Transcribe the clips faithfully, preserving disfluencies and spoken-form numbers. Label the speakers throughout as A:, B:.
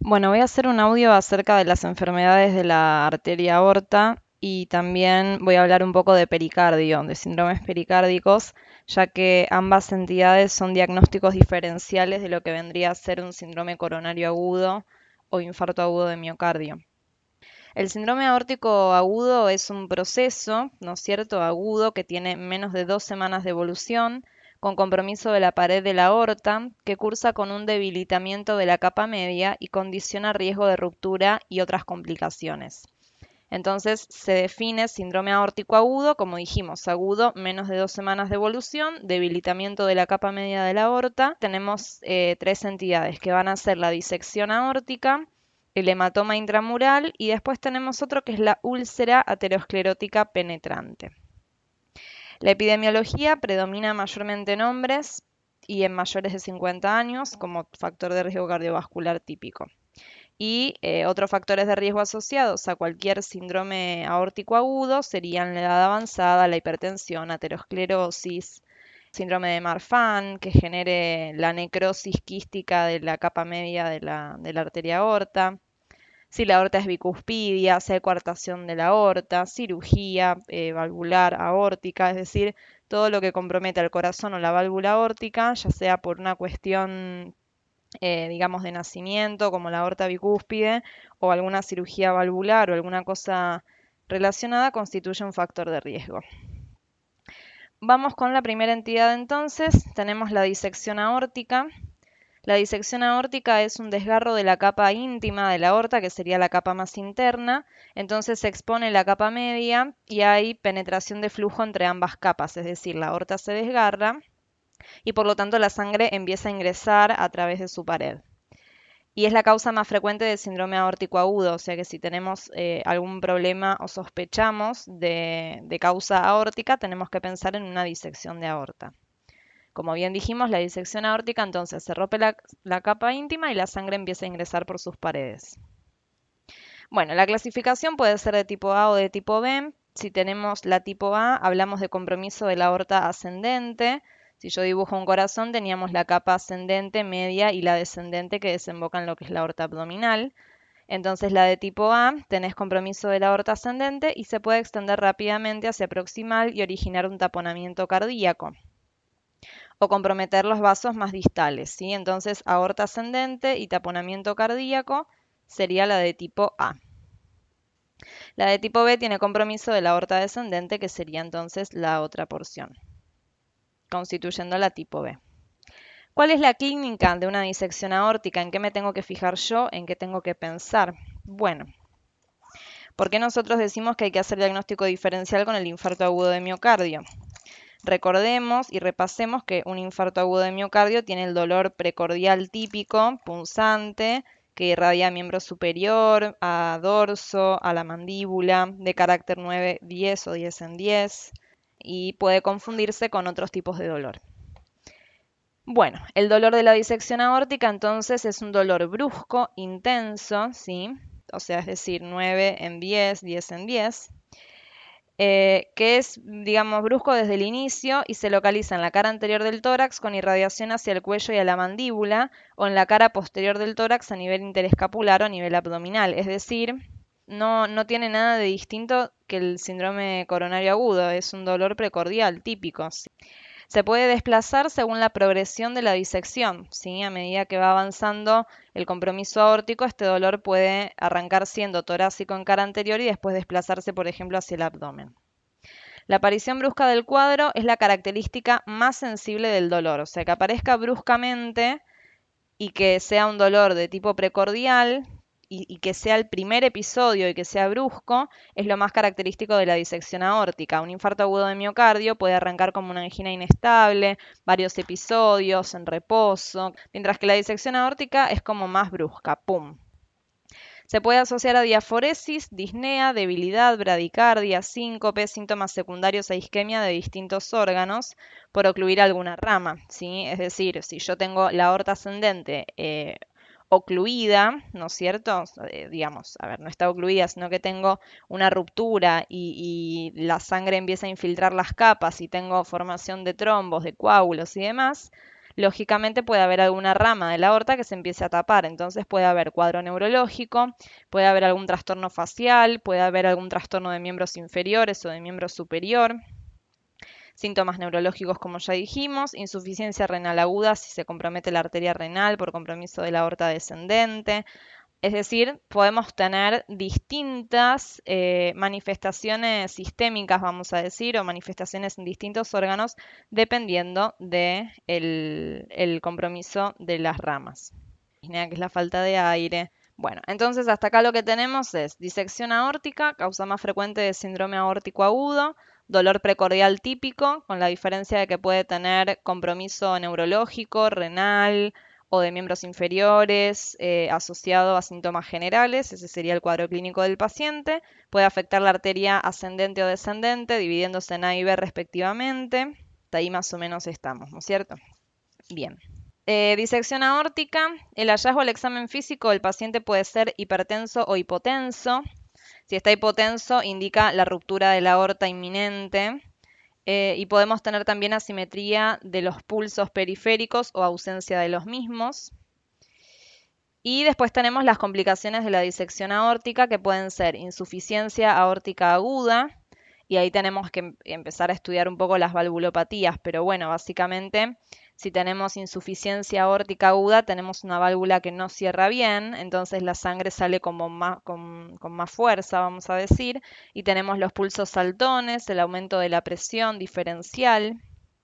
A: Bueno, voy a hacer un audio acerca de las enfermedades de la arteria aorta y también voy a hablar un poco de pericardio, de síndromes pericárdicos, ya que ambas entidades son diagnósticos diferenciales de lo que vendría a ser un síndrome coronario agudo o infarto agudo de miocardio. El síndrome aórtico agudo es un proceso, ¿no es cierto?, agudo que tiene menos de dos semanas de evolución, con compromiso de la pared de la aorta, que cursa con un debilitamiento de la capa media y condiciona riesgo de ruptura y otras complicaciones. Entonces se define síndrome aórtico agudo, como dijimos, agudo, menos de dos semanas de evolución, debilitamiento de la capa media de la aorta. Tenemos eh, tres entidades que van a ser la disección aórtica, el hematoma intramural y después tenemos otro que es la úlcera aterosclerótica penetrante. La epidemiología predomina mayormente en hombres y en mayores de cincuenta años como factor de riesgo cardiovascular típico. Y eh, otros factores de riesgo asociados a cualquier síndrome aórtico agudo serían la edad avanzada, la hipertensión, aterosclerosis, síndrome de Marfan, que genere la necrosis quística de la capa media de la, de la arteria aorta, si la aorta es bicuspidia, si hay coartación de la aorta, cirugía eh, valvular aórtica, es decir, todo lo que compromete al corazón o la válvula aórtica, ya sea por una cuestión eh, digamos, de nacimiento, como la aorta bicúspide, o alguna cirugía valvular o alguna cosa relacionada, constituye un factor de riesgo. Vamos con la primera entidad entonces, tenemos la disección aórtica. La disección aórtica es un desgarro de la capa íntima de la aorta, que sería la capa más interna, entonces se expone la capa media y hay penetración de flujo entre ambas capas, es decir, la aorta se desgarra y por lo tanto la sangre empieza a ingresar a través de su pared. Y es la causa más frecuente de síndrome aórtico agudo, o sea que si tenemos eh, algún problema o sospechamos de, de causa aórtica, tenemos que pensar en una disección de aorta. Como bien dijimos, la disección aórtica entonces se rompe la, la capa íntima y la sangre empieza a ingresar por sus paredes. Bueno, la clasificación puede ser de tipo A o de tipo B. Si tenemos la tipo A, hablamos de compromiso de la aorta ascendente. Si yo dibujo un corazón, teníamos la capa ascendente, media y la descendente que desemboca en lo que es la aorta abdominal. Entonces la de tipo A, tenés compromiso de la aorta ascendente y se puede extender rápidamente hacia proximal y originar un taponamiento cardíaco o comprometer los vasos más distales, ¿sí? Entonces aorta ascendente y taponamiento cardíaco sería la de tipo A. La de tipo B tiene compromiso de la aorta descendente, que sería entonces la otra porción, constituyendo la tipo B. ¿Cuál es la clínica de una disección aórtica? ¿En qué me tengo que fijar yo? ¿En qué tengo que pensar? Bueno, ¿por qué nosotros decimos que hay que hacer diagnóstico diferencial con el infarto agudo de miocardio? Recordemos y repasemos que un infarto agudo de miocardio tiene el dolor precordial típico, punzante, que irradia a miembro superior, a dorso, a la mandíbula, de carácter nueve diez o diez en diez, y puede confundirse con otros tipos de dolor. Bueno, el dolor de la disección aórtica entonces es un dolor brusco, intenso, ¿sí? O sea, es decir, nueve en diez, diez en diez, eh, que es, digamos, brusco desde el inicio y se localiza en la cara anterior del tórax con irradiación hacia el cuello y a la mandíbula, o en la cara posterior del tórax a nivel interescapular o a nivel abdominal. Es decir, no, no tiene nada de distinto que el síndrome coronario agudo, es un dolor precordial típico, ¿sí? Se puede desplazar según la progresión de la disección, ¿sí? A medida que va avanzando el compromiso aórtico, este dolor puede arrancar siendo torácico en cara anterior y después desplazarse, por ejemplo, hacia el abdomen. La aparición brusca del cuadro es la característica más sensible del dolor, o sea, que aparezca bruscamente y que sea un dolor de tipo precordial y, y que sea el primer episodio y que sea brusco, es lo más característico de la disección aórtica. Un infarto agudo de miocardio puede arrancar como una angina inestable, varios episodios en reposo, mientras que la disección aórtica es como más brusca, ¡pum! Se puede asociar a diaforesis, disnea, debilidad, bradicardia, síncope, síntomas secundarios a isquemia de distintos órganos por ocluir alguna rama, ¿sí? Es decir, si yo tengo la aorta ascendente eh, ocluida, ¿no es cierto? Eh, digamos, a ver, no está ocluida, sino que tengo una ruptura y, y la sangre empieza a infiltrar las capas y tengo formación de trombos, de coágulos y demás. lógicamente puede haber alguna rama de la aorta que se empiece a tapar. Entonces puede haber cuadro neurológico, puede haber algún trastorno facial, puede haber algún trastorno de miembros inferiores o de miembro superior. Síntomas neurológicos, como ya dijimos, insuficiencia renal aguda si se compromete la arteria renal por compromiso de la aorta descendente. Es decir, podemos tener distintas eh, manifestaciones sistémicas, vamos a decir, o manifestaciones en distintos órganos, dependiendo del de el compromiso de las ramas. Que es la falta de aire. Bueno, entonces hasta acá lo que tenemos es disección aórtica, causa más frecuente de síndrome aórtico agudo, dolor precordial típico, con la diferencia de que puede tener compromiso neurológico, renal o de miembros inferiores eh, asociado a síntomas generales. Ese sería el cuadro clínico del paciente. Puede afectar la arteria ascendente o descendente, dividiéndose en A y B respectivamente. Hasta ahí más o menos estamos, ¿no es cierto? Bien. Eh, disección aórtica. El hallazgo al examen físico del paciente puede ser hipertenso o hipotenso. Si está hipotenso, indica la ruptura de la aorta inminente. Eh, y podemos tener también asimetría de los pulsos periféricos o ausencia de los mismos. Y después tenemos las complicaciones de la disección aórtica, que pueden ser insuficiencia aórtica aguda, y ahí tenemos que em- empezar a estudiar un poco las valvulopatías, pero bueno, básicamente si tenemos insuficiencia aórtica aguda, tenemos una válvula que no cierra bien, entonces la sangre sale como más, con, con más fuerza, vamos a decir, y tenemos los pulsos saltones, el aumento de la presión diferencial,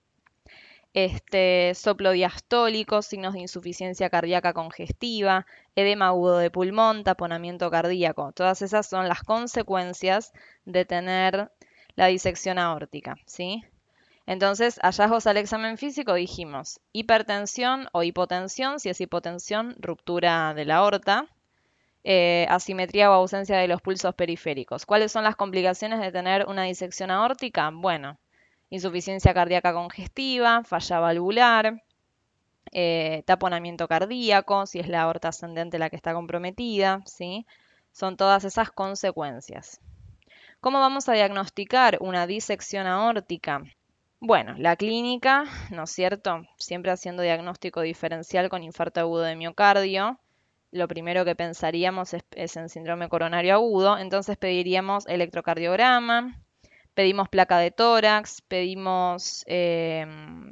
A: este, soplo diastólico, signos de insuficiencia cardíaca congestiva, edema agudo de pulmón, taponamiento cardíaco. Todas esas son las consecuencias de tener la disección aórtica, ¿sí? Entonces, hallazgos al examen físico dijimos hipertensión o hipotensión, si es hipotensión, ruptura de la aorta, eh, asimetría o ausencia de los pulsos periféricos. ¿Cuáles son las complicaciones de tener una disección aórtica? Bueno, insuficiencia cardíaca congestiva, falla valvular, eh, taponamiento cardíaco, si es la aorta ascendente la que está comprometida, ¿sí? Son todas esas consecuencias. ¿Cómo vamos a diagnosticar una disección aórtica? Bueno, la clínica, ¿no es cierto? Siempre haciendo diagnóstico diferencial con infarto agudo de miocardio. Lo primero que pensaríamos es, es en síndrome coronario agudo, entonces pediríamos electrocardiograma, pedimos placa de tórax, pedimos eh,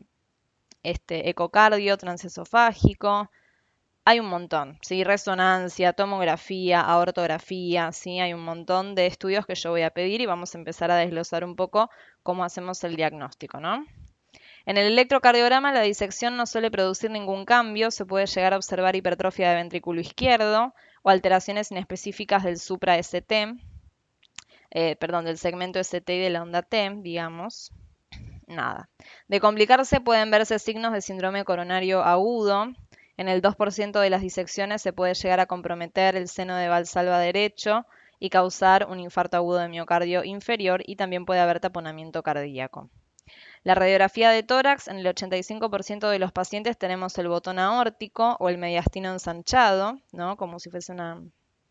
A: este, ecocardio transesofágico. Hay un montón, ¿sí? Resonancia, tomografía, aortografía, ¿sí? Hay un montón de estudios que yo voy a pedir y vamos a empezar a desglosar un poco cómo hacemos el diagnóstico, ¿no? En el electrocardiograma la disección no suele producir ningún cambio, se puede llegar a observar hipertrofia de ventrículo izquierdo o alteraciones inespecíficas del supra-S T, eh, perdón, del segmento S T y de la onda T, digamos. Nada. De complicarse pueden verse signos de síndrome coronario agudo. En el dos por ciento de las disecciones se puede llegar a comprometer el seno de Valsalva derecho y causar un infarto agudo de miocardio inferior y también puede haber taponamiento cardíaco. La radiografía de tórax, en el ochenta y cinco por ciento de los pacientes tenemos el botón aórtico o el mediastino ensanchado, ¿no? Como si fuese una,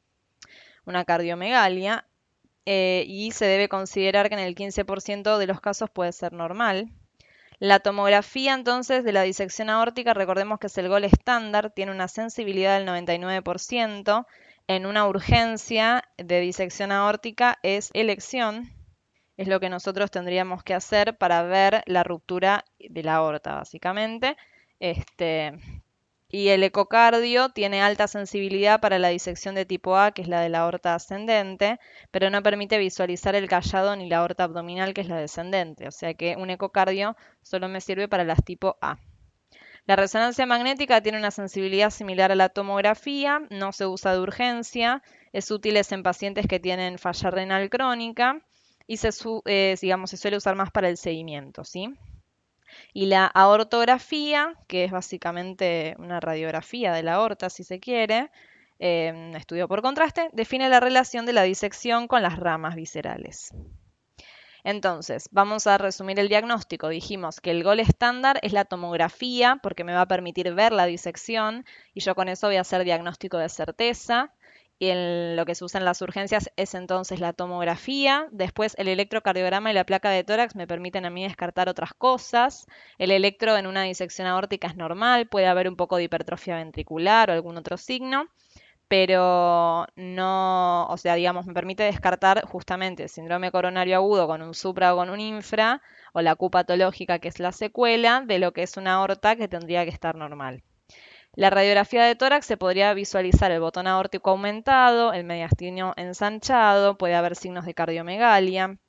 A: una cardiomegalia, eh, y se debe considerar que en el quince por ciento de los casos puede ser normal. La tomografía entonces de la disección aórtica, recordemos que es el gol estándar, tiene una sensibilidad del noventa y nueve por ciento. En una urgencia de disección aórtica es elección, es lo que nosotros tendríamos que hacer para ver la ruptura de la aorta, básicamente. Este, y el ecocardio tiene alta sensibilidad para la disección de tipo A, que es la de la aorta ascendente, pero no permite visualizar el callado ni la aorta abdominal, que es la descendente. O sea que un ecocardio solo me sirve para las tipo A. La resonancia magnética tiene una sensibilidad similar a la tomografía, no se usa de urgencia, es útil en pacientes que tienen falla renal crónica y se, eh, digamos, se suele usar más para el seguimiento, ¿sí? Y la aortografía, que es básicamente una radiografía de la aorta, si se quiere, eh, un estudio por contraste, define la relación de la disección con las ramas viscerales. Entonces, vamos a resumir el diagnóstico. Dijimos que el gol estándar es la tomografía, porque me va a permitir ver la disección, y yo con eso voy a hacer diagnóstico de certeza. Y en lo que se usa en las urgencias es entonces la tomografía. Después el electrocardiograma y la placa de tórax me permiten a mí descartar otras cosas. El electro en una disección aórtica es normal, puede haber un poco de hipertrofia ventricular o algún otro signo, pero no, o sea, digamos, me permite descartar justamente el síndrome coronario agudo con un supra o con un infra, o la Q patológica, que es la secuela, de lo que es una aorta que tendría que estar normal. La radiografía de tórax se podría visualizar el botón aórtico aumentado, el mediastinio ensanchado, puede haber signos de cardiomegalia.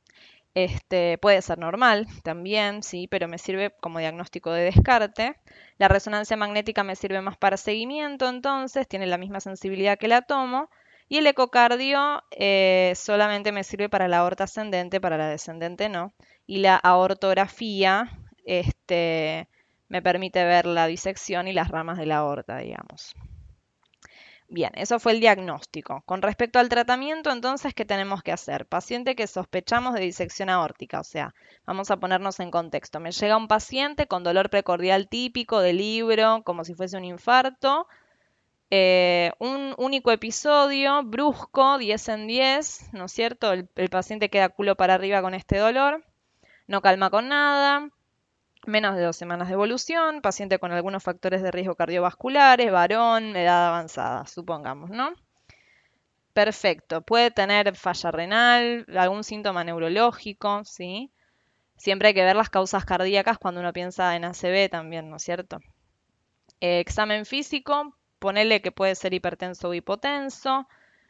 A: Este, puede ser normal también, sí, pero me sirve como diagnóstico de descarte. La resonancia magnética me sirve más para seguimiento, entonces tiene la misma sensibilidad que la tomo. Y el ecocardio eh, solamente me sirve para la aorta ascendente, para la descendente no. Y la aortografía este, me permite ver la disección y las ramas de la aorta, digamos. Bien, eso fue el diagnóstico. Con respecto al tratamiento, entonces, ¿qué tenemos que hacer? Paciente que sospechamos de disección aórtica, o sea, vamos a ponernos en contexto. Me llega un paciente con dolor precordial típico de libro, como si fuese un infarto, eh, un único episodio, brusco, diez en diez, ¿no es cierto? El, el paciente queda culo para arriba con este dolor, no calma con nada, menos de dos semanas de evolución, paciente con algunos factores de riesgo cardiovasculares, varón, edad avanzada, supongamos, ¿no? Perfecto. Puede tener falla renal, algún síntoma neurológico, ¿sí? Siempre hay que ver las causas cardíacas cuando uno piensa en A C V también, ¿no es cierto? Eh, examen físico, ponele que puede ser hipertenso o hipotenso.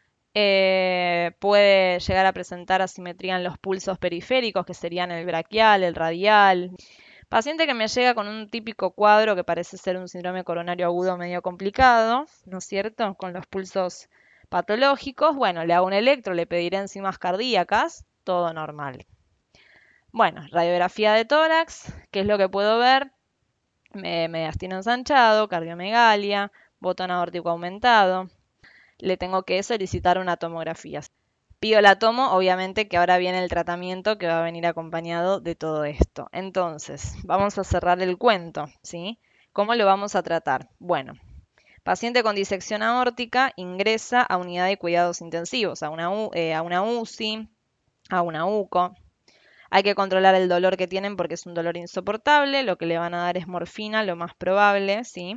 A: Eh, puede llegar a presentar asimetría en los pulsos periféricos, que serían el braquial, el radial. Paciente que me llega con un típico cuadro que parece ser un síndrome coronario agudo medio complicado, ¿no es cierto? Con los pulsos patológicos. Bueno, le hago un electro, le pediré enzimas cardíacas, todo normal. Bueno, radiografía de tórax, ¿qué es lo que puedo ver? Mediastino ensanchado, cardiomegalia, botón aórtico aumentado. Le tengo que solicitar una tomografía. Pido la tomo, obviamente que ahora viene el tratamiento que va a venir acompañado de todo esto. Entonces, vamos a cerrar el cuento, ¿sí? ¿Cómo lo vamos a tratar? Bueno, paciente con disección aórtica ingresa a unidad de cuidados intensivos, a una, U- eh, a una U C I, a una U C O. Hay que controlar el dolor que tienen porque es un dolor insoportable. Lo que le van a dar es morfina, lo más probable, ¿sí?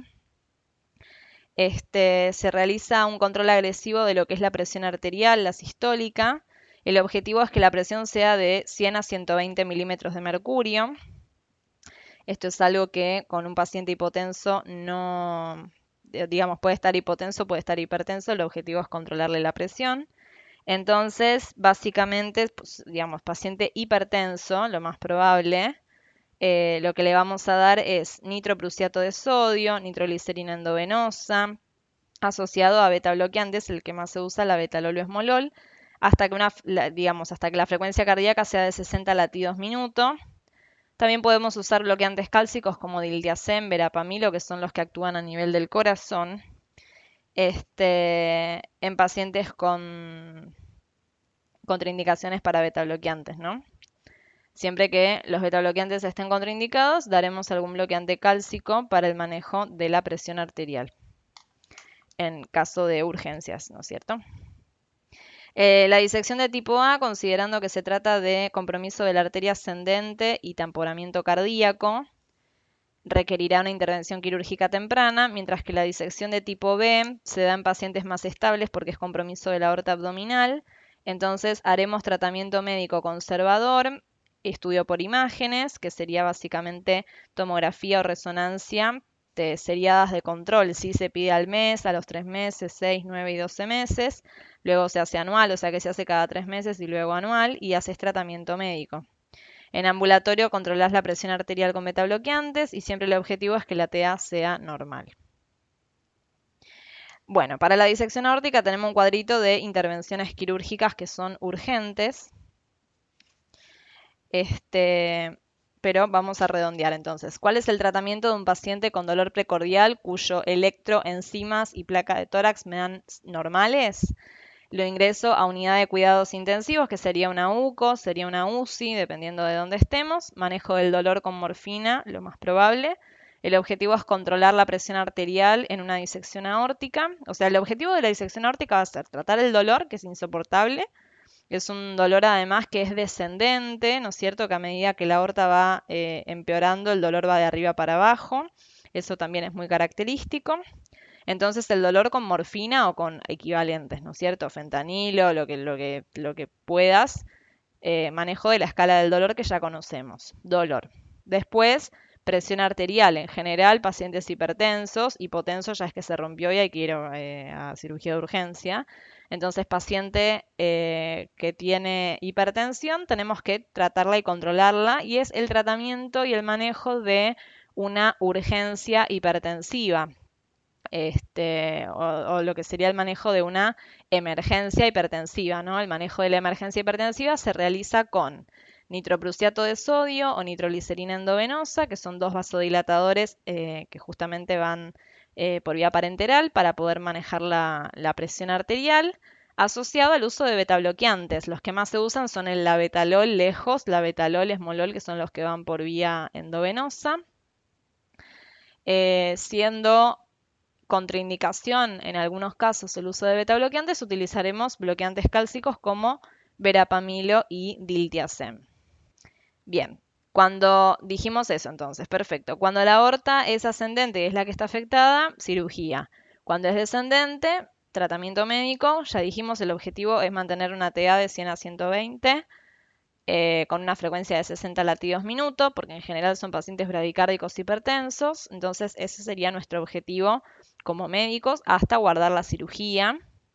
A: Este, se realiza un control agresivo de lo que es la presión arterial, la sistólica. El objetivo es que la presión sea de cien a ciento veinte milímetros de mercurio. Esto es algo que con un paciente hipotenso no, digamos, puede estar hipotenso, puede estar hipertenso. El objetivo es controlarle la presión. Entonces, básicamente, pues, digamos, paciente hipertenso, lo más probable, eh, lo que le vamos a dar es nitroprusiato de sodio, nitroglicerina endovenosa, asociado a beta bloqueantes, el que más se usa, la betalol-esmolol, hasta que una, digamos, hasta que la frecuencia cardíaca sea de sesenta latidos minuto. También podemos usar bloqueantes cálcicos como diltiazem, verapamilo, que son los que actúan a nivel del corazón, este, en pacientes con contraindicaciones para beta bloqueantes, ¿no? Siempre que los betabloqueantes estén contraindicados, daremos algún bloqueante cálcico para el manejo de la presión arterial en caso de urgencias, ¿no es cierto? Eh, la disección de tipo A, considerando que se trata de compromiso de la arteria ascendente y tamponamiento cardíaco, requerirá una intervención quirúrgica temprana, mientras que la disección de tipo B se da en pacientes más estables porque es compromiso de la aorta abdominal. Entonces haremos tratamiento médico conservador, estudio por imágenes, que sería básicamente tomografía o resonancia de seriadas de control. Sí se pide al mes, a los tres meses, seis, nueve y doce meses. Luego se hace anual, o sea que se hace cada tres meses y luego anual, y haces tratamiento médico. En ambulatorio controlas la presión arterial con betabloqueantes y siempre el objetivo es que la T A sea normal. Bueno, para la disección aórtica tenemos un cuadrito de intervenciones quirúrgicas que son urgentes. Este, pero vamos a redondear entonces. ¿Cuál es el tratamiento de un paciente con dolor precordial cuyo electro, enzimas y placa de tórax me dan normales? Lo ingreso a unidad de cuidados intensivos, que sería una U C O, sería una U C I, dependiendo de dónde estemos. Manejo del dolor con morfina, lo más probable. El objetivo es controlar la presión arterial en una disección aórtica. O sea, el objetivo de la disección aórtica va a ser tratar el dolor, que es insoportable. Es un dolor además que es descendente, ¿no es cierto? Que a medida que la aorta va eh, empeorando, el dolor va de arriba para abajo. Eso también es muy característico. Entonces el dolor con morfina o con equivalentes, ¿no es cierto? Fentanilo, lo que, lo que, lo que puedas. Eh, manejo de la escala del dolor que ya conocemos. Dolor. Después, presión arterial. En general, pacientes hipertensos, hipotensos ya es que se rompió y hay que ir eh, a cirugía de urgencia. Entonces, paciente eh, que tiene hipertensión, tenemos que tratarla y controlarla, y es el tratamiento y el manejo de una urgencia hipertensiva. Este, o, o lo que sería el manejo de una emergencia hipertensiva, ¿no? El manejo de la emergencia hipertensiva se realiza con nitroprusiato de sodio o nitroglicerina endovenosa, que son dos vasodilatadores eh, que justamente van eh, por vía parenteral para poder manejar la, la presión arterial, asociado al uso de betabloqueantes. Los que más se usan son el labetalol lejos, labetalol, esmolol, que son los que van por vía endovenosa, eh, siendo contraindicación en algunos casos el uso de betabloqueantes, utilizaremos bloqueantes cálcicos como verapamilo y diltiazem. Bien, cuando dijimos eso entonces, perfecto. Cuando la aorta es ascendente y es la que está afectada, cirugía. Cuando es descendente, tratamiento médico. Ya dijimos, el objetivo es mantener una T A de cien a ciento veinte. Eh, con una frecuencia de sesenta latidos minuto, porque en general son pacientes bradicárdicos hipertensos. Entonces ese sería nuestro objetivo como médicos hasta guardar la cirugía.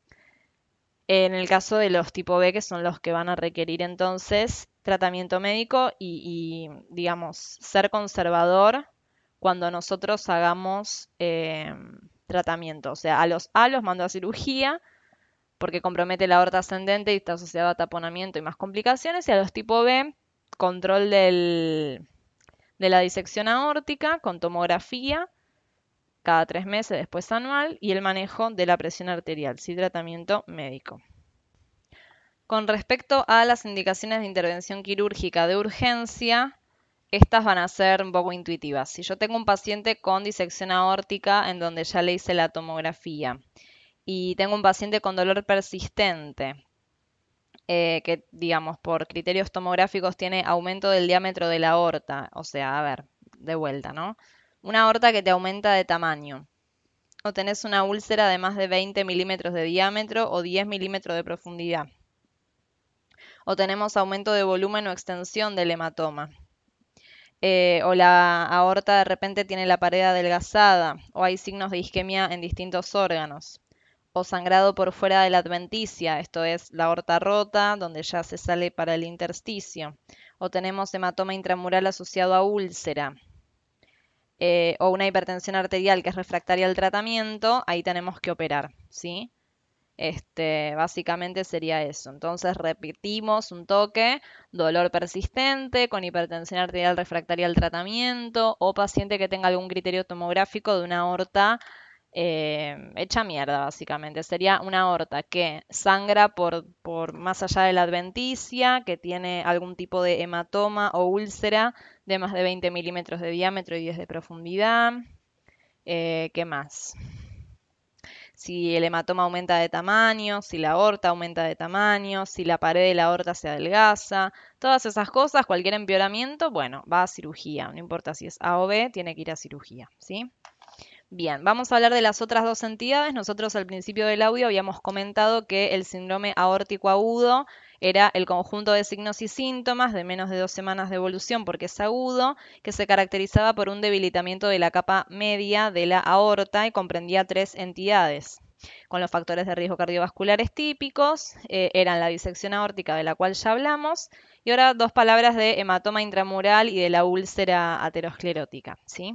A: En el caso de los tipo B, que son los que van a requerir entonces tratamiento médico y, y digamos, ser conservador cuando nosotros hagamos eh, tratamiento. O sea, a los A los mando a cirugía porque compromete la aorta ascendente y está asociado a taponamiento y más complicaciones. Y a los tipo B, control del, de la disección aórtica con tomografía cada tres meses, después anual, y el manejo de la presión arterial, sí, tratamiento médico. Con respecto a las indicaciones de intervención quirúrgica de urgencia, estas van a ser un poco intuitivas. Si yo tengo un paciente con disección aórtica en donde ya le hice la tomografía y tengo un paciente con dolor persistente, eh, que digamos por criterios tomográficos tiene aumento del diámetro de la aorta, o sea, a ver, de vuelta, ¿no? Una aorta que te aumenta de tamaño, o tenés una úlcera de más de veinte milímetros de diámetro o diez milímetros de profundidad, o tenemos aumento de volumen o extensión del hematoma, eh, o la aorta de repente tiene la pared adelgazada, o hay signos de isquemia en distintos órganos, o sangrado por fuera de la adventicia, esto es la aorta rota, donde ya se sale para el intersticio, o tenemos hematoma intramural asociado a úlcera, eh, o una hipertensión arterial que es refractaria al tratamiento, ahí tenemos que operar, ¿sí? Este, básicamente sería eso. Entonces repetimos un toque, dolor persistente con hipertensión arterial refractaria al tratamiento o paciente que tenga algún criterio tomográfico de una aorta eh, hecha mierda, básicamente. Sería una aorta que sangra por, por más allá de la adventicia, que tiene algún tipo de hematoma o úlcera de más de veinte milímetros de diámetro y diez de profundidad. Eh, ¿qué más? Si el hematoma aumenta de tamaño, si la aorta aumenta de tamaño, si la pared de la aorta se adelgaza, todas esas cosas, cualquier empeoramiento, bueno, va a cirugía. No importa si es A o B, tiene que ir a cirugía, ¿sí? Bien, vamos a hablar de las otras dos entidades. Nosotros al principio del audio habíamos comentado que el síndrome aórtico agudo era el conjunto de signos y síntomas de menos de dos semanas de evolución porque es agudo, que se caracterizaba por un debilitamiento de la capa media de la aorta y comprendía tres entidades. Con los factores de riesgo cardiovasculares típicos, eh, eran la disección aórtica de la cual ya hablamos, y ahora dos palabras de hematoma intramural y de la úlcera aterosclerótica, ¿sí?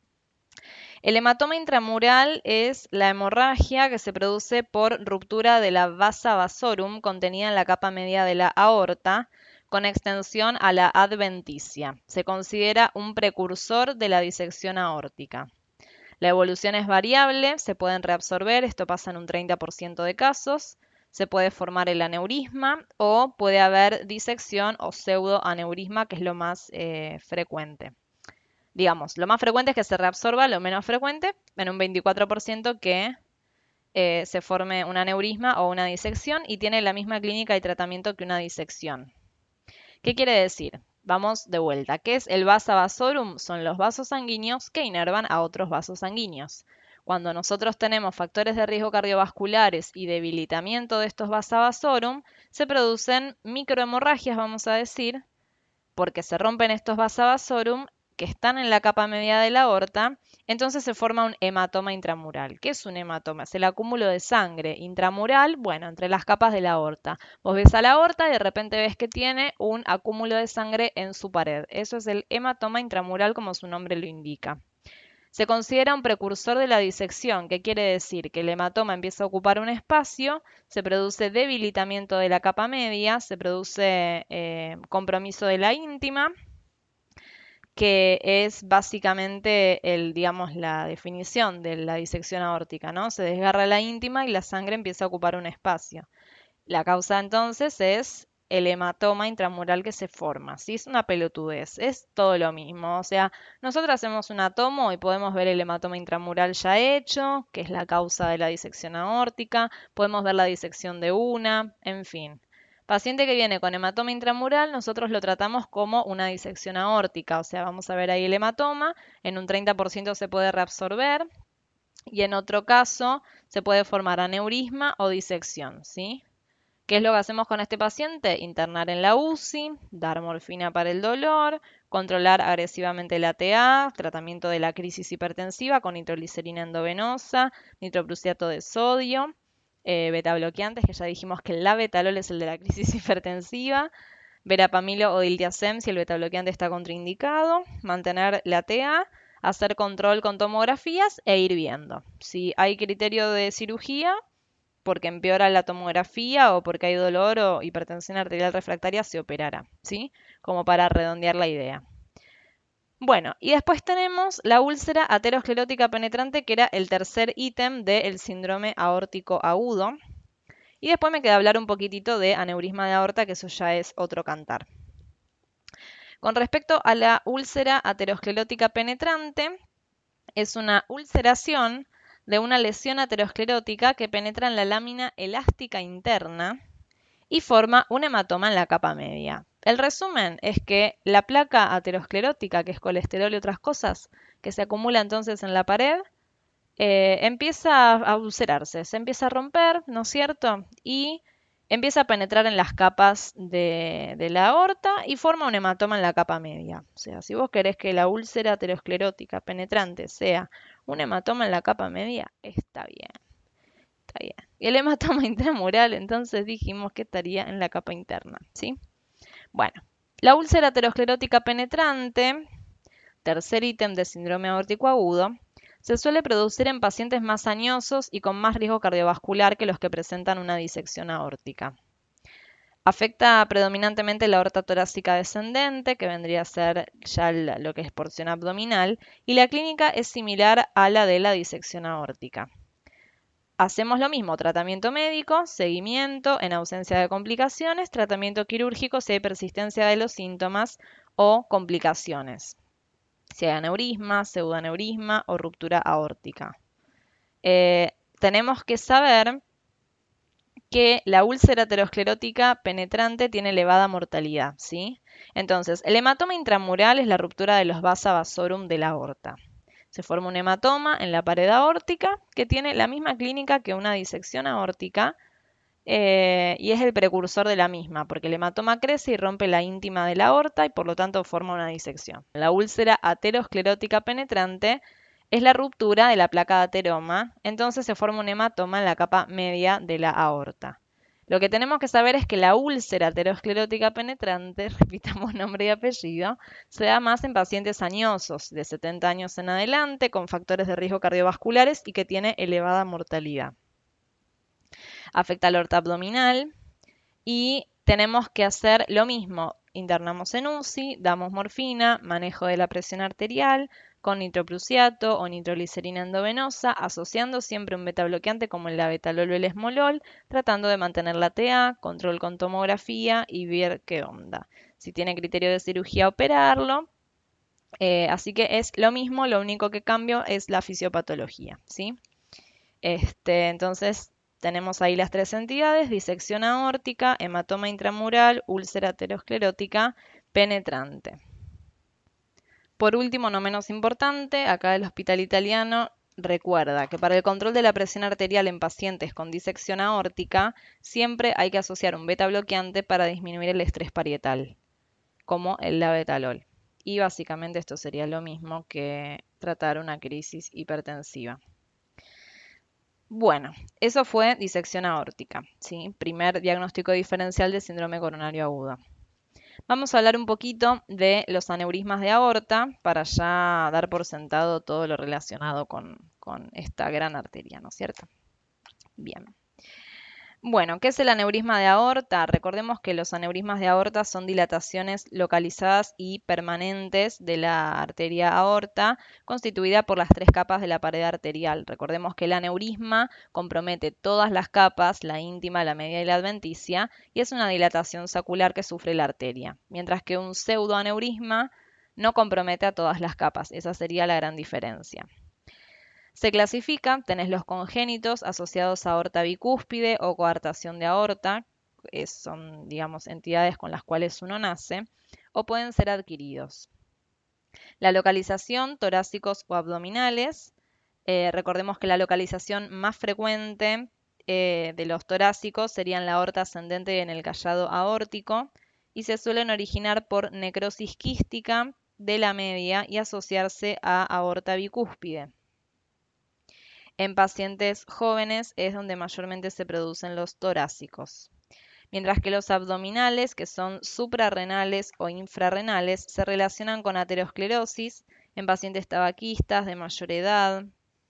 A: El hematoma intramural es la hemorragia que se produce por ruptura de la vasa vasorum contenida en la capa media de la aorta, con extensión a la adventicia. Se considera un precursor de la disección aórtica. La evolución es variable, se pueden reabsorber, esto pasa en un treinta por ciento de casos. Se puede formar el aneurisma o puede haber disección o pseudoaneurisma, que es lo más eh, frecuente. Digamos, lo más frecuente es que se reabsorba, lo menos frecuente, en un veinticuatro por ciento que eh, se forme un aneurisma o una disección y tiene la misma clínica y tratamiento que una disección. ¿Qué quiere decir? Vamos de vuelta. ¿Qué es el vasa vasorum? Son los vasos sanguíneos que inervan a otros vasos sanguíneos. Cuando nosotros tenemos factores de riesgo cardiovasculares y debilitamiento de estos vasa vasorum, se producen microhemorragias, vamos a decir, porque se rompen estos vasa vasorum que están en la capa media de la aorta, entonces se forma un hematoma intramural. ¿Qué es un hematoma? Es el acúmulo de sangre intramural, bueno, entre las capas de la aorta. Vos ves a la aorta y de repente ves que tiene un acúmulo de sangre en su pared. Eso es el hematoma intramural, como su nombre lo indica. Se considera un precursor de la disección, que quiere decir que el hematoma empieza a ocupar un espacio, se produce debilitamiento de la capa media, se produce eh, compromiso de la íntima, que es básicamente el, digamos, la definición de la disección aórtica, ¿no? Se desgarra la íntima y la sangre empieza a ocupar un espacio. La causa entonces es el hematoma intramural que se forma, ¿sí? Es una pelotudez, es todo lo mismo. O sea, nosotros hacemos un atomo y podemos ver el hematoma intramural ya hecho, que es la causa de la disección aórtica, podemos ver la disección de una, en fin. Paciente que viene con hematoma intramural, nosotros lo tratamos como una disección aórtica, o sea, vamos a ver ahí el hematoma, en un treinta por ciento se puede reabsorber y en otro caso se puede formar aneurisma o disección, ¿sí? ¿Qué es lo que hacemos con este paciente? Internar en la U C I, dar morfina para el dolor, controlar agresivamente la T A, tratamiento de la crisis hipertensiva con nitroglicerina endovenosa, nitroprusiato de sodio, eh, betabloqueantes, que ya dijimos que el labetalol es el de la crisis hipertensiva, verapamilo o diltiazem si el betabloqueante está contraindicado, mantener la T A, hacer control con tomografías e ir viendo. Si hay criterio de cirugía, porque empeora la tomografía o porque hay dolor o hipertensión arterial refractaria, se operará, ¿sí? Como para redondear la idea. Bueno, y después tenemos la úlcera aterosclerótica penetrante, que era el tercer ítem del síndrome aórtico agudo. Y después me queda hablar un poquitito de aneurisma de aorta, que eso ya es otro cantar. Con respecto a la úlcera aterosclerótica penetrante, es una ulceración de una lesión aterosclerótica que penetra en la lámina elástica interna y forma un hematoma en la capa media. El resumen es que la placa aterosclerótica, que es colesterol y otras cosas, que se acumula entonces en la pared, eh, empieza a ulcerarse, se empieza a romper, ¿no es cierto? Y empieza a penetrar en las capas de, de la aorta y forma un hematoma en la capa media. O sea, si vos querés que la úlcera aterosclerótica penetrante sea un hematoma en la capa media, está bien, está bien. Y el hematoma intramural, entonces dijimos que estaría en la capa interna, ¿sí? Bueno, la úlcera aterosclerótica penetrante, tercer ítem de síndrome aórtico agudo, se suele producir en pacientes más añosos y con más riesgo cardiovascular que los que presentan una disección aórtica. Afecta predominantemente la aorta torácica descendente, que vendría a ser ya lo que es porción abdominal, y la clínica es similar a la de la disección aórtica. Hacemos lo mismo, tratamiento médico, seguimiento en ausencia de complicaciones, tratamiento quirúrgico si hay persistencia de los síntomas o complicaciones, si hay aneurisma, pseudoaneurisma o ruptura aórtica. Eh, tenemos que saber que la úlcera aterosclerótica penetrante tiene elevada mortalidad, ¿sí? Entonces, el hematoma intramural es la ruptura de los vasa vasorum de la aorta. Se forma un hematoma en la pared aórtica que tiene la misma clínica que una disección aórtica eh, y es el precursor de la misma, porque el hematoma crece y rompe la íntima de la aorta y por lo tanto forma una disección. La úlcera aterosclerótica penetrante es la ruptura de la placa de ateroma, entonces se forma un hematoma en la capa media de la aorta. Lo que tenemos que saber es que la úlcera aterosclerótica penetrante, repitamos nombre y apellido, se da más en pacientes añosos, de setenta años en adelante, con factores de riesgo cardiovasculares y que tiene elevada mortalidad. Afecta al aorta abdominal y tenemos que hacer lo mismo. Internamos en U C I, damos morfina, manejo de la presión arterial con nitroprusiato o nitroglicerina endovenosa, asociando siempre un betabloqueante como el labetalol o el esmolol, tratando de mantener la T A, control con tomografía y ver qué onda. Si tiene criterio de cirugía, operarlo. Eh, así que es lo mismo, lo único que cambio es la fisiopatología, ¿sí? Este, entonces tenemos ahí las tres entidades: disección aórtica, hematoma intramural, úlcera aterosclerótica penetrante. Por último, no menos importante, acá el Hospital Italiano recuerda que para el control de la presión arterial en pacientes con disección aórtica, siempre hay que asociar un beta bloqueante para disminuir el estrés parietal, como el labetalol. Y básicamente esto sería lo mismo que tratar una crisis hipertensiva. Bueno, eso fue disección aórtica, ¿sí? Primer diagnóstico diferencial de síndrome coronario agudo. Vamos a hablar un poquito de los aneurismas de aorta para ya dar por sentado todo lo relacionado con, con esta gran arteria, ¿no es cierto? Bien. Bueno, ¿qué es el aneurisma de aorta? Recordemos que los aneurismas de aorta son dilataciones localizadas y permanentes de la arteria aorta, constituida por las tres capas de la pared arterial. Recordemos que el aneurisma compromete todas las capas, la íntima, la media y la adventicia, y es una dilatación sacular que sufre la arteria, mientras que un pseudoaneurisma no compromete a todas las capas. Esa sería la gran diferencia. Se clasifica, tenés los congénitos asociados a aorta bicúspide o coartación de aorta, eh, son, digamos, entidades con las cuales uno nace, o pueden ser adquiridos. La localización, torácicos o abdominales. Eh, recordemos que la localización más frecuente eh, de los torácicos sería en la aorta ascendente y en el callado aórtico, y se suelen originar por necrosis quística de la media y asociarse a aorta bicúspide. En pacientes jóvenes es donde mayormente se producen los torácicos, mientras que los abdominales, que son suprarrenales o infrarrenales, se relacionan con aterosclerosis en pacientes tabaquistas de mayor edad.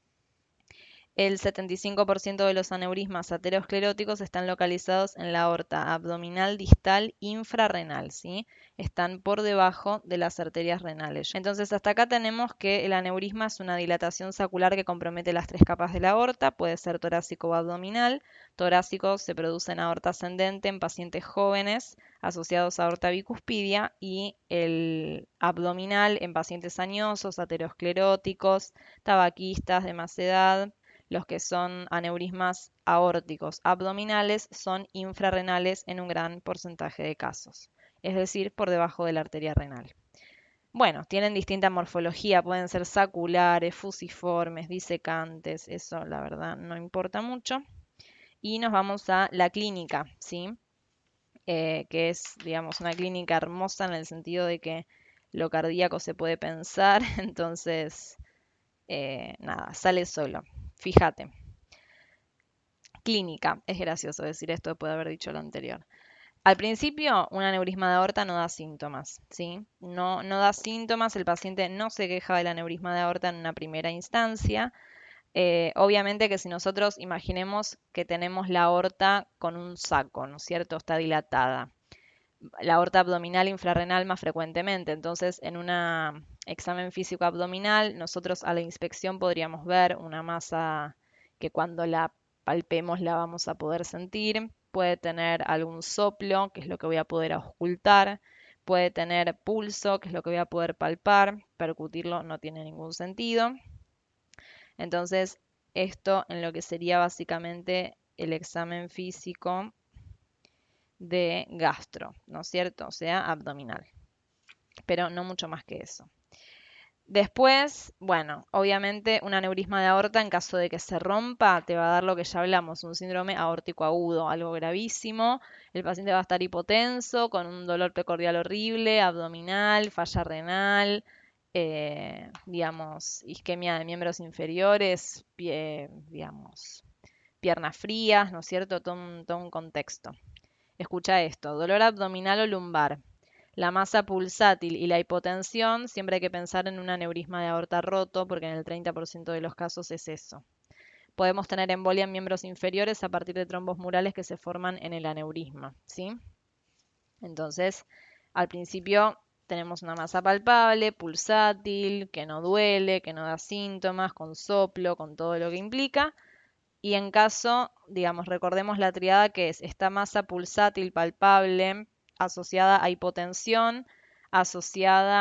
A: El setenta y cinco por ciento de los aneurismas ateroscleróticos están localizados en la aorta abdominal distal infrarrenal, ¿sí? Están por debajo de las arterias renales. Entonces, hasta acá tenemos que el aneurisma es una dilatación sacular que compromete las tres capas de la aorta, puede ser torácico o abdominal. Torácico se produce en aorta ascendente en pacientes jóvenes asociados a aorta bicuspidia, y el abdominal en pacientes añosos, ateroscleróticos, tabaquistas de más edad. Los que son aneurismas aórticos abdominales son infrarrenales en un gran porcentaje de casos, es decir, por debajo de la arteria renal. Bueno, tienen distinta morfología, pueden ser saculares, fusiformes, disecantes, eso la verdad no importa mucho. Y nos vamos a la clínica, ¿sí? Eh, que es, digamos, una clínica hermosa en el sentido de que lo cardíaco se puede pensar, entonces, eh, nada, sale solo. Fíjate. Clínica. Es gracioso decir esto después de haber dicho lo anterior. Al principio, un aneurisma de aorta no da síntomas, ¿sí? No, no da síntomas, el paciente no se queja del aneurisma de aorta en una primera instancia. Eh, obviamente que si nosotros imaginemos que tenemos la aorta con un saco, ¿no es cierto? Está dilatada. La aorta abdominal infrarrenal más frecuentemente. Entonces, en un examen físico abdominal, nosotros a la inspección podríamos ver una masa que cuando la palpemos la vamos a poder sentir. Puede tener algún soplo, que es lo que voy a poder auscultar. Puede tener pulso, que es lo que voy a poder palpar. Percutirlo no tiene ningún sentido. Entonces, esto en lo que sería básicamente el examen físico de gastro, ¿no es cierto? O sea, abdominal. Pero no mucho más que eso. Después, bueno, obviamente un aneurisma de aorta en caso de que se rompa te va a dar lo que ya hablamos, un síndrome aórtico agudo, algo gravísimo. El paciente va a estar hipotenso, con un dolor precordial horrible, abdominal, falla renal, eh, digamos, isquemia de miembros inferiores, pie, digamos, piernas frías, ¿no es cierto? Todo un, todo un contexto. Escucha esto: dolor abdominal o lumbar, la masa pulsátil y la hipotensión. Siempre hay que pensar en un aneurisma de aorta roto, porque en el treinta por ciento de los casos es eso. Podemos tener embolia en miembros inferiores a partir de trombos murales que se forman en el aneurisma, ¿sí? Entonces, al principio tenemos una masa palpable, pulsátil, que no duele, que no da síntomas, con soplo, con todo lo que implica. Y en caso, digamos, recordemos la triada, que es esta masa pulsátil palpable asociada a hipotensión, asociada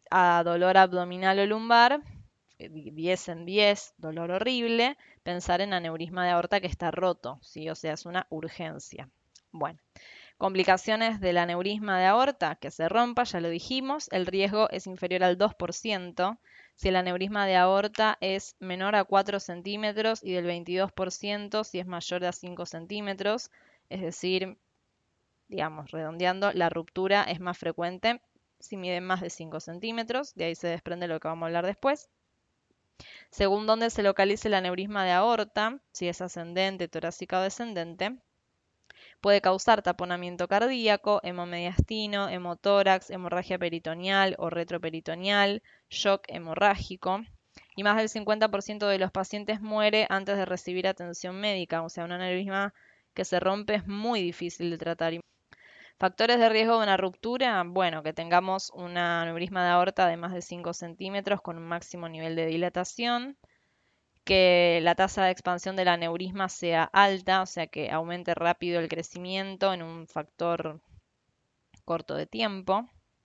A: a dolor abdominal o lumbar, diez en diez, dolor horrible, pensar en aneurisma de aorta que está roto, ¿sí? O sea, es una urgencia. Bueno, complicaciones del aneurisma de aorta, que se rompa, ya lo dijimos, el riesgo es inferior al dos por ciento. Si el aneurisma de aorta es menor a cuatro centímetros y del veintidós por ciento si es mayor a cinco centímetros, es decir, digamos, redondeando, la ruptura es más frecuente si mide más de cinco centímetros, de ahí se desprende lo que vamos a hablar después. Según dónde se localice el aneurisma de aorta, si es ascendente, torácica o descendente, puede causar taponamiento cardíaco, hemomediastino, hemotórax, hemorragia peritoneal o retroperitoneal, shock hemorrágico. Y más del cincuenta por ciento de los pacientes muere antes de recibir atención médica. O sea, un aneurisma que se rompe es muy difícil de tratar. Factores de riesgo de una ruptura, bueno, que tengamos un aneurisma de aorta de más de cinco centímetros con un máximo nivel de dilatación, que la tasa de expansión del aneurisma sea alta, o sea que aumente rápido el crecimiento en un factor corto de tiempo.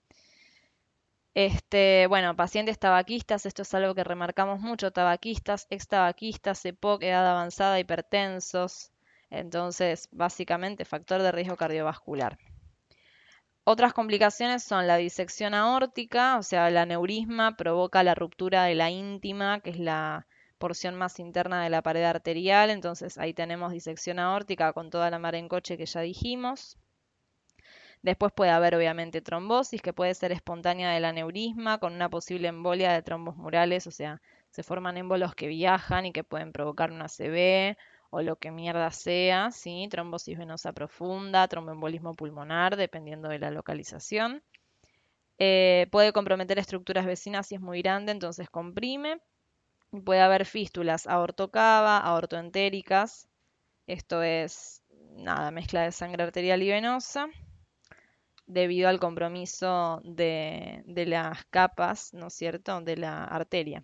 A: Este, bueno, pacientes tabaquistas, esto es algo que remarcamos mucho, tabaquistas, ex tabaquistas, E P O C, edad avanzada, hipertensos, entonces básicamente factor de riesgo cardiovascular. Otras complicaciones son la disección aórtica, o sea, el aneurisma provoca la ruptura de la íntima, que es la porción más interna de la pared arterial, entonces ahí tenemos disección aórtica con toda la mar en coche que ya dijimos. Después puede haber obviamente trombosis, que puede ser espontánea del aneurisma, con una posible embolia de trombos murales, o sea, se forman émbolos que viajan y que pueden provocar una A C V o lo que mierda sea, ¿sí? Trombosis venosa profunda, tromboembolismo pulmonar, dependiendo de la localización. Eh, puede comprometer estructuras vecinas si es muy grande, entonces comprime. Puede haber fístulas aortocava, aortoentéricas. Esto es, nada, mezcla de sangre arterial y venosa, debido al compromiso de, de las capas, ¿no es cierto?, de la arteria.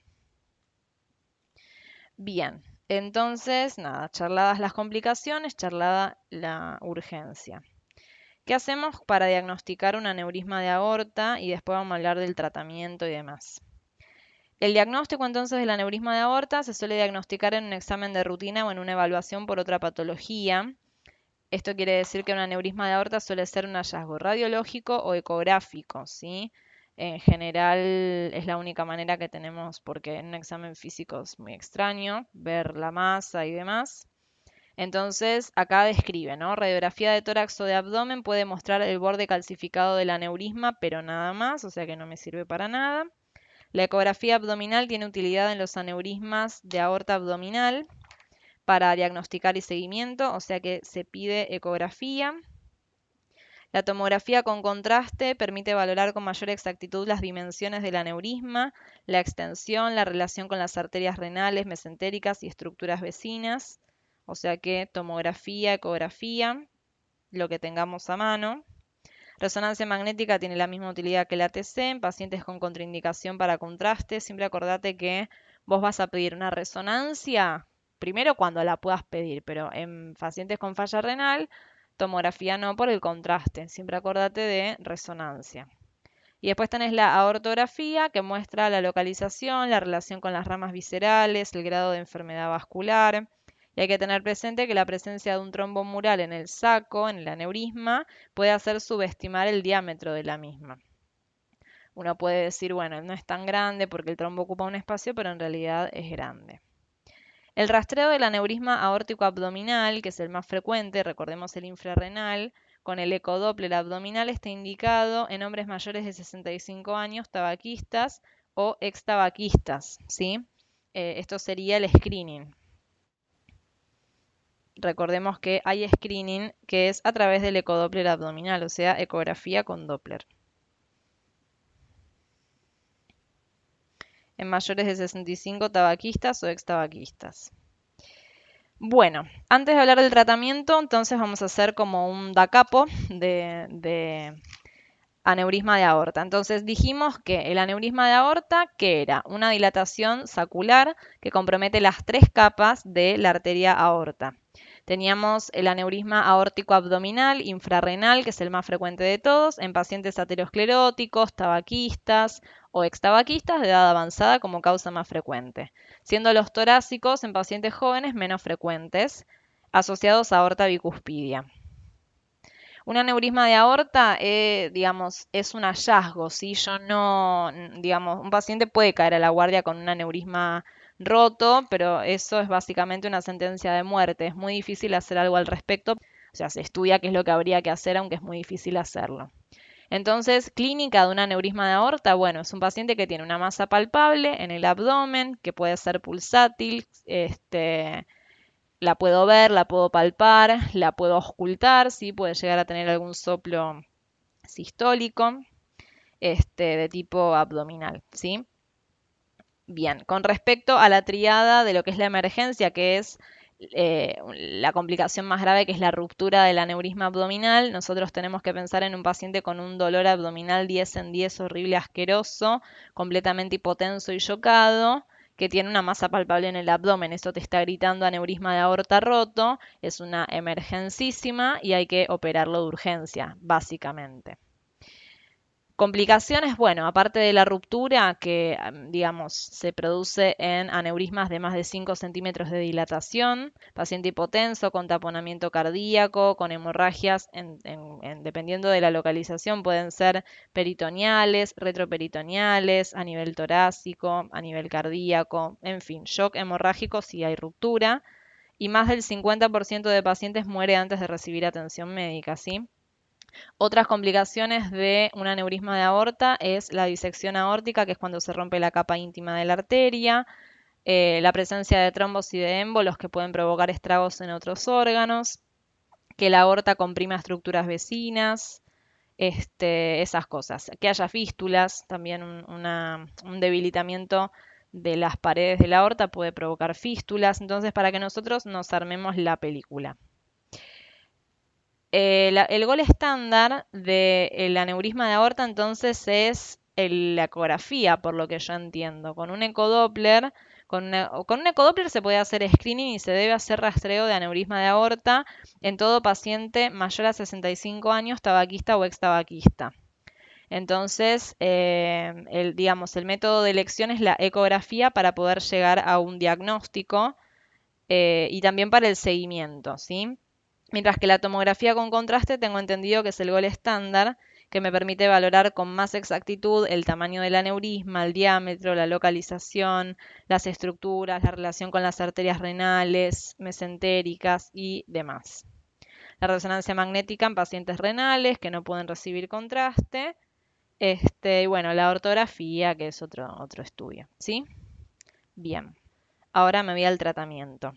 A: Bien, entonces, nada, charladas las complicaciones, charlada la urgencia. ¿Qué hacemos para diagnosticar un aneurisma de aorta? Y después vamos a hablar del tratamiento y demás. El diagnóstico entonces del aneurisma de aorta se suele diagnosticar en un examen de rutina o en una evaluación por otra patología. Esto quiere decir que un aneurisma de aorta suele ser un hallazgo radiológico o ecográfico, ¿sí? En general es la única manera que tenemos, porque en un examen físico es muy extraño ver la masa y demás. Entonces, acá describe, ¿no? Radiografía de tórax o de abdomen puede mostrar el borde calcificado del aneurisma, pero nada más, o sea que no me sirve para nada. La ecografía abdominal tiene utilidad en los aneurismas de aorta abdominal para diagnosticar y seguimiento, o sea que se pide ecografía. La tomografía con contraste permite valorar con mayor exactitud las dimensiones del aneurisma, la extensión, la relación con las arterias renales, mesentéricas y estructuras vecinas. O sea que tomografía, ecografía, lo que tengamos a mano. Resonancia magnética tiene la misma utilidad que la A T C en pacientes con contraindicación para contraste. Siempre acordate que vos vas a pedir una resonancia, primero cuando la puedas pedir, pero en pacientes con falla renal, tomografía no por el contraste. Siempre acordate de resonancia. Y después tenés la aortografía, que muestra la localización, la relación con las ramas viscerales, el grado de enfermedad vascular. Y hay que tener presente que la presencia de un trombo mural en el saco, en el aneurisma, puede hacer subestimar el diámetro de la misma. Uno puede decir, bueno, no es tan grande porque el trombo ocupa un espacio, pero en realidad es grande. El rastreo del aneurisma aórtico abdominal, que es el más frecuente, recordemos el infrarrenal, con el ecodoppler abdominal está indicado en hombres mayores de sesenta y cinco años, tabaquistas o ex tabaquistas, ¿sí? Eh, esto sería el screening. Recordemos que hay screening que es a través del ecodoppler abdominal, o sea, ecografía con Doppler. En mayores de sesenta y cinco, tabaquistas o ex tabaquistas. Bueno, antes de hablar del tratamiento, entonces vamos a hacer como un da capo de, de aneurisma de aorta. Entonces dijimos que el aneurisma de aorta, ¿qué era? Una dilatación sacular que compromete las tres capas de la arteria aorta. Teníamos el aneurisma aórtico abdominal infrarrenal, que es el más frecuente de todos, en pacientes ateroscleróticos, tabaquistas o extabaquistas de edad avanzada como causa más frecuente, siendo los torácicos en pacientes jóvenes menos frecuentes, asociados a aorta bicuspidia. Un aneurisma de aorta, eh, digamos, es un hallazgo, ¿sí? Yo no, digamos, un paciente puede caer a la guardia con un aneurisma roto, pero eso es básicamente una sentencia de muerte. Es muy difícil hacer algo al respecto. O sea, se estudia qué es lo que habría que hacer, aunque es muy difícil hacerlo. Entonces, clínica de un aneurisma de aorta, bueno, es un paciente que tiene una masa palpable en el abdomen, que puede ser pulsátil, este, la puedo ver, la puedo palpar, la puedo auscultar, ¿sí? Puede llegar a tener algún soplo sistólico, este, de tipo abdominal, ¿sí? Bien, con respecto a la triada de lo que es la emergencia, que es eh, la complicación más grave, que es la ruptura del aneurisma abdominal, nosotros tenemos que pensar en un paciente con un dolor abdominal diez en diez horrible, asqueroso, completamente hipotenso y chocado, que tiene una masa palpable en el abdomen. Eso te está gritando aneurisma de aorta roto, es una emergencísima y hay que operarlo de urgencia, básicamente. Complicaciones, bueno, aparte de la ruptura que, digamos, se produce en aneurismas de más de cinco centímetros de dilatación, paciente hipotenso, con taponamiento cardíaco, con hemorragias, en, en, en, dependiendo de la localización, pueden ser peritoneales, retroperitoneales, a nivel torácico, a nivel cardíaco, en fin, shock hemorrágico si hay ruptura, y más del cincuenta por ciento de pacientes muere antes de recibir atención médica, ¿sí? Otras complicaciones de un aneurisma de aorta es la disección aórtica, que es cuando se rompe la capa íntima de la arteria, eh, la presencia de trombos y de émbolos que pueden provocar estragos en otros órganos, que la aorta comprima estructuras vecinas, este, esas cosas. Que haya fístulas, también un, una, un debilitamiento de las paredes de la aorta puede provocar fístulas. Entonces, para que nosotros nos armemos la película. Eh, la- el gol estándar del aneurisma de aorta entonces es el- la ecografía, por lo que yo entiendo. Con un ecodoppler, con, una- o con un ecodoppler se puede hacer screening y se debe hacer rastreo de aneurisma de aorta en todo paciente mayor a sesenta y cinco años, tabaquista o extabaquista. Entonces, eh, el, digamos, el método de elección es la ecografía para poder llegar a un diagnóstico eh, y también para el seguimiento, ¿sí? Mientras que la tomografía con contraste tengo entendido que es el gol estándar, que me permite valorar con más exactitud el tamaño del aneurisma, el diámetro, la localización, las estructuras, la relación con las arterias renales, mesentéricas y demás. La resonancia magnética en pacientes renales que no pueden recibir contraste. Este, y bueno, la ortografía, que es otro, otro estudio, ¿sí? Bien, ahora me voy al tratamiento.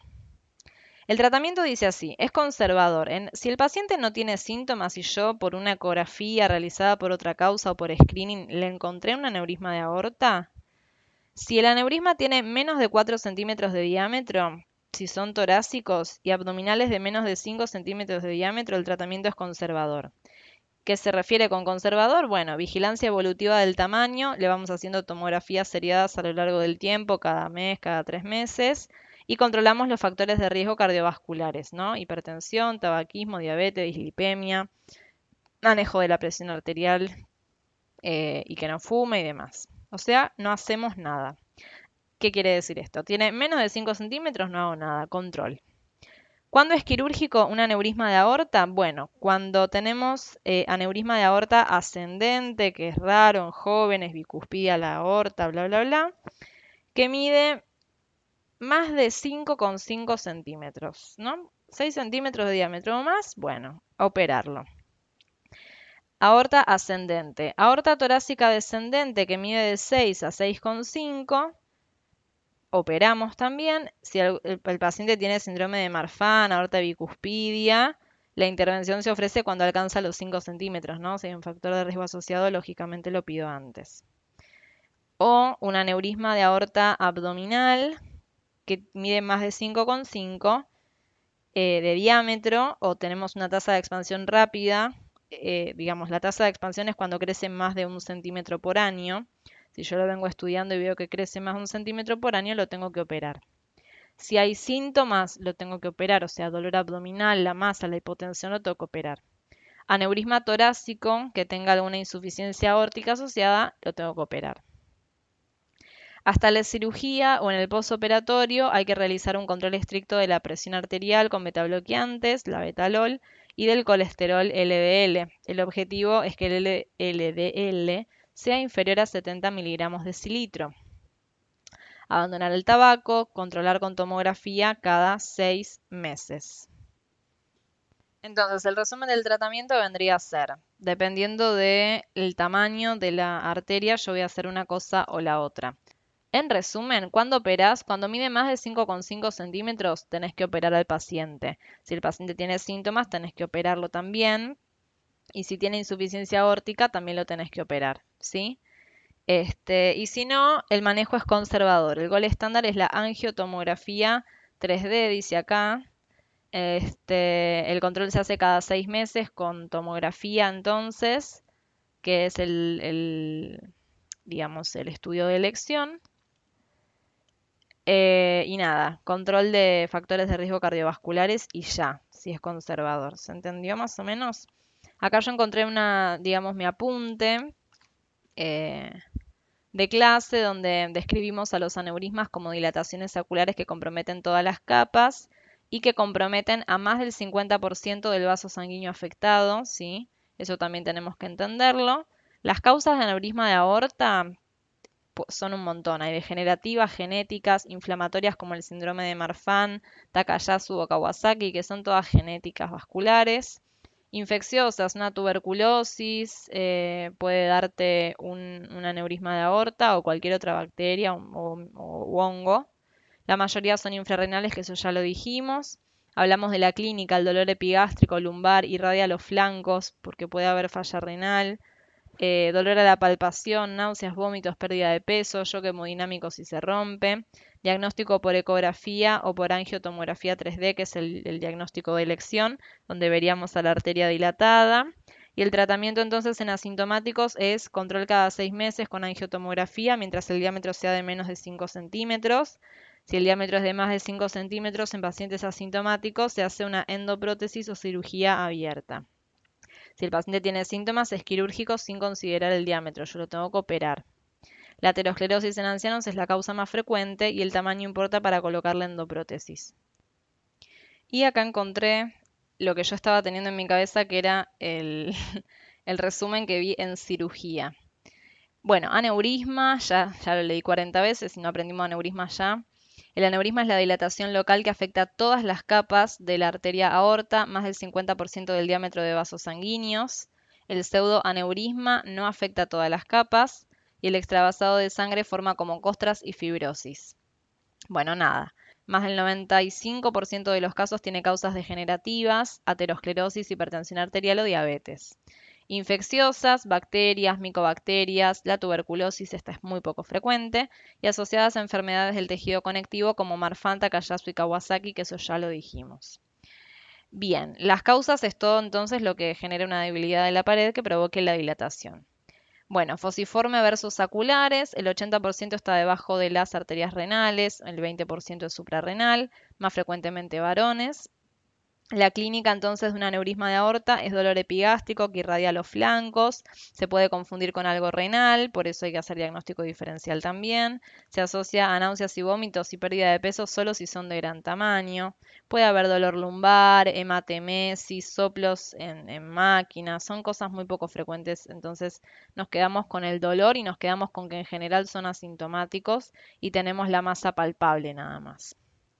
A: El tratamiento dice así, es conservador. En- si el paciente no tiene síntomas y yo por una ecografía realizada por otra causa o por screening le encontré un aneurisma de aorta, si el aneurisma tiene menos de cuatro centímetros de diámetro, si son torácicos y abdominales de menos de cinco centímetros de diámetro, el tratamiento es conservador. ¿Qué se refiere con conservador? Bueno, vigilancia evolutiva del tamaño, le vamos haciendo tomografías seriadas a lo largo del tiempo, cada mes, cada tres meses, y controlamos los factores de riesgo cardiovasculares, ¿no? Hipertensión, tabaquismo, diabetes, dislipemia, manejo de la presión arterial eh, y que no fume y demás. O sea, no hacemos nada. ¿Qué quiere decir esto? Tiene menos de cinco centímetros, no hago nada, control. ¿Cuándo es quirúrgico un aneurisma de aorta? Bueno, cuando tenemos eh, aneurisma de aorta ascendente, que es raro en jóvenes, bicuspidia la aorta, bla, bla, bla, que mide más de cinco coma cinco centímetros, ¿no? seis centímetros de diámetro o más, bueno, a operarlo. Aorta ascendente. Aorta torácica descendente que mide de seis a seis coma cinco. Operamos también. Si el, el- el paciente tiene síndrome de Marfan, aorta bicuspidia, la intervención se ofrece cuando alcanza los cinco centímetros, ¿no? Si hay un factor de riesgo asociado, lógicamente lo pido antes. O un aneurisma de aorta abdominal que mide más de cinco coma cinco eh, de diámetro, o tenemos una tasa de expansión rápida. Eh, digamos, la tasa de expansión es cuando crece más de un centímetro por año. Si yo lo vengo estudiando y veo que crece más de un centímetro por año, lo tengo que operar. Si hay síntomas, lo tengo que operar, o sea, dolor abdominal, la masa, la hipotensión, lo tengo que operar. Aneurisma torácico, que tenga alguna insuficiencia aórtica asociada, lo tengo que operar. Hasta la cirugía o en el postoperatorio hay que realizar un control estricto de la presión arterial con betabloqueantes, la betalol, y del colesterol L D L. El objetivo es que el L D L sea inferior a setenta miligramos decilitro. Abandonar el tabaco, controlar con tomografía cada seis meses. Entonces, el resumen del tratamiento vendría a ser, dependiendo del tamaño de la arteria, yo voy a hacer una cosa o la otra. En resumen, cuando operás, cuando mide más de cinco coma cinco centímetros, tenés que operar al paciente. Si el paciente tiene síntomas, tenés que operarlo también. Y si tiene insuficiencia aórtica, también lo tenés que operar, ¿sí? Este, y si no, el manejo es conservador. El gol estándar es la angiotomografía tres D, dice acá. Este, el control se hace cada seis meses con tomografía, entonces, que es el, el, digamos, el estudio de elección. Eh, y nada, control de factores de riesgo cardiovasculares y ya, si es conservador. ¿Se entendió más o menos? Acá yo encontré una, digamos, mi apunte eh, de clase donde describimos a los aneurismas como dilataciones oculares que comprometen todas las capas y que comprometen a más del cincuenta por ciento del vaso sanguíneo afectado, ¿sí? Eso también tenemos que entenderlo. Las causas de aneurisma de aorta son un montón. Hay degenerativas, genéticas, inflamatorias como el síndrome de Marfan, Takayasu o Kawasaki, que son todas genéticas vasculares. Infecciosas, una tuberculosis, eh, puede darte un, un aneurisma de aorta o cualquier otra bacteria o, o, o hongo. La mayoría son infrarrenales, que eso ya lo dijimos. Hablamos de la clínica, el dolor epigástrico, lumbar, irradia los flancos porque puede haber falla renal. Eh, dolor a la palpación, náuseas, vómitos, pérdida de peso, shock hemodinámico si se rompe, diagnóstico por ecografía o por angiotomografía tres D, que es el, el diagnóstico de elección, donde veríamos a la arteria dilatada. Y el tratamiento entonces en asintomáticos es control cada seis meses con angiotomografía, mientras el diámetro sea de menos de cinco centímetros. Si el diámetro es de más de cinco centímetros en pacientes asintomáticos, se hace una endoprótesis o cirugía abierta. Si el paciente tiene síntomas, es quirúrgico sin considerar el diámetro. Yo lo tengo que operar. La aterosclerosis en ancianos es la causa más frecuente y el tamaño importa para colocar la endoprótesis. Y acá encontré lo que yo estaba teniendo en mi cabeza, que era el, el resumen que vi en cirugía. Bueno, aneurisma, ya, ya lo leí cuarenta veces y no aprendimos aneurisma ya. El aneurisma es la dilatación local que afecta a todas las capas de la arteria aorta, más del cincuenta por ciento del diámetro de vasos sanguíneos. El pseudoaneurisma no afecta a todas las capas y el extravasado de sangre forma como costras y fibrosis. Bueno, nada. Más del noventa y cinco por ciento de los casos tiene causas degenerativas, aterosclerosis, hipertensión arterial o diabetes. Infecciosas, bacterias, micobacterias, la tuberculosis, esta es muy poco frecuente, y asociadas a enfermedades del tejido conectivo como Marfan, Takayasu y Kawasaki, que eso ya lo dijimos. Bien, las causas es todo entonces lo que genera una debilidad de la pared que provoque la dilatación. Bueno, fosiforme versus saculares, el ochenta por ciento está debajo de las arterias renales, el veinte por ciento es suprarrenal, más frecuentemente varones. La clínica entonces de un aneurisma de aorta es dolor epigástrico que irradia los flancos, se puede confundir con algo renal, por eso hay que hacer diagnóstico diferencial también. Se asocia a náuseas y vómitos y pérdida de peso solo si son de gran tamaño. Puede haber dolor lumbar, hematemesis, soplos en, en máquinas, son cosas muy poco frecuentes, entonces nos quedamos con el dolor y nos quedamos con que en general son asintomáticos y tenemos la masa palpable nada más.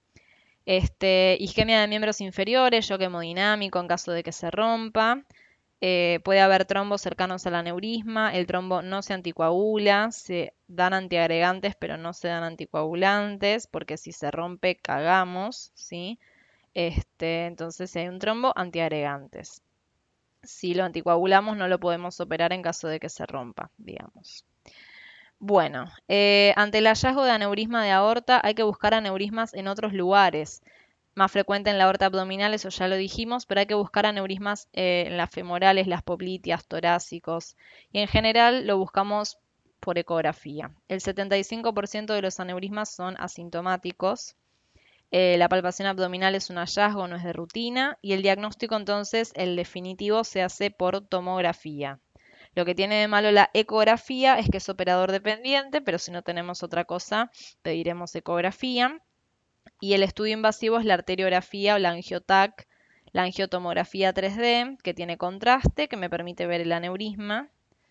A: Este, isquemia de miembros inferiores, shock hemodinámico en caso de que se rompa. Eh, puede haber trombos cercanos al aneurisma. El trombo no se anticoagula. Se dan antiagregantes, pero no se dan anticoagulantes, porque si se rompe, cagamos, ¿sí? Este, entonces, si hay un trombo, antiagregantes. Si lo anticoagulamos, no lo podemos operar en caso de que se rompa, digamos. Bueno, eh, ante el hallazgo de aneurisma de aorta hay que buscar aneurismas en otros lugares. Más frecuente en la aorta abdominal, eso ya lo dijimos, pero hay que buscar aneurismas eh, en las femorales, las popliteas, torácicos. Y en general lo buscamos por ecografía. El setenta y cinco por ciento de los aneurismas son asintomáticos. Eh, la palpación abdominal es un hallazgo, no es de rutina. Y el diagnóstico, entonces, el definitivo, se hace por tomografía. Lo que tiene de malo la ecografía es que es operador dependiente, pero si no tenemos otra cosa, pediremos ecografía. Y el estudio invasivo es la arteriografía o la angiotac, la angiotomografía tres D, que tiene contraste, que me permite ver el aneurisma.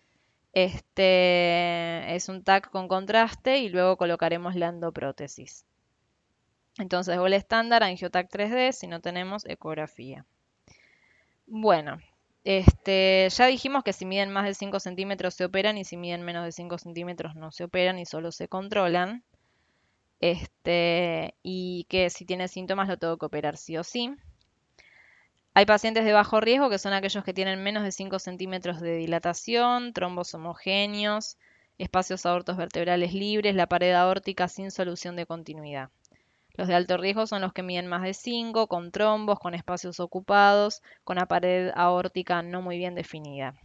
A: Este es un TAC con contraste y luego colocaremos la endoprótesis. Entonces, gol estándar, angiotac tres D, si no tenemos ecografía. Bueno, este, ya dijimos que si miden más de cinco centímetros se operan y si miden menos de cinco centímetros no se operan y solo se controlan. Este, y que si tiene síntomas lo tengo que operar sí o sí. Hay pacientes de bajo riesgo que son aquellos que tienen menos de cinco centímetros de dilatación, trombos homogéneos, espacios aortos vertebrales libres, la pared aórtica sin solución de continuidad. Los de alto riesgo son los que miden más de cinco, con trombos, con espacios ocupados, con la pared aórtica no muy bien definida.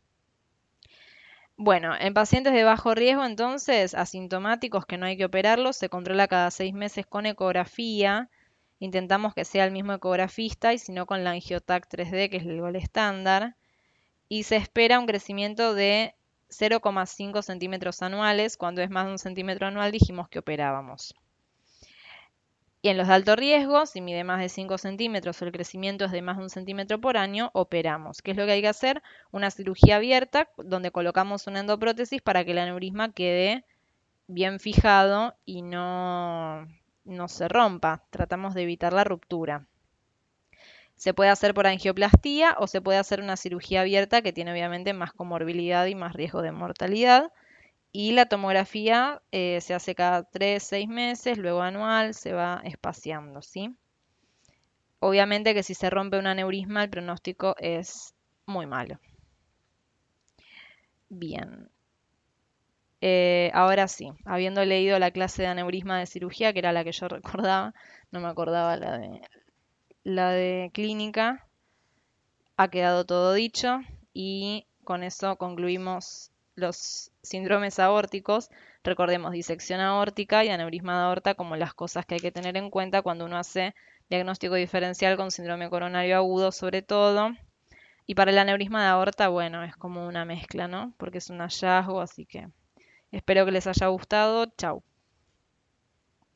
A: Bueno, en pacientes de bajo riesgo, entonces, asintomáticos que no hay que operarlos, se controla cada seis meses con ecografía. Intentamos que sea el mismo ecografista y si no con la angiotac tres D, que es el gol estándar. Y se espera un crecimiento de cero coma cinco centímetros anuales. Cuando es más de un centímetro anual dijimos que operábamos. Y en los de alto riesgo, si mide más de cinco centímetros o el crecimiento es de más de un centímetro por año, operamos. ¿Qué es lo que hay que hacer? Una cirugía abierta donde colocamos una endoprótesis para que el aneurisma quede bien fijado y no, no se rompa. Tratamos de evitar la ruptura. Se puede hacer por angioplastía o se puede hacer una cirugía abierta que tiene obviamente más comorbilidad y más riesgo de mortalidad. Y la tomografía eh, se hace cada tres, seis meses, luego anual, se va espaciando, ¿sí? Obviamente que si se rompe un aneurisma, el pronóstico es muy malo. Bien. Eh, ahora sí, habiendo leído la clase de aneurisma de cirugía, que era la que yo recordaba, no me acordaba la de, la de clínica, ha quedado todo dicho y con eso concluimos los síndromes aórticos. Recordemos disección aórtica y aneurisma de aorta como las cosas que hay que tener en cuenta cuando uno hace diagnóstico diferencial con síndrome coronario agudo sobre todo. Y para el aneurisma de aorta, bueno, es como una mezcla, ¿no? Porque es un hallazgo, así que espero que les haya gustado. Chau.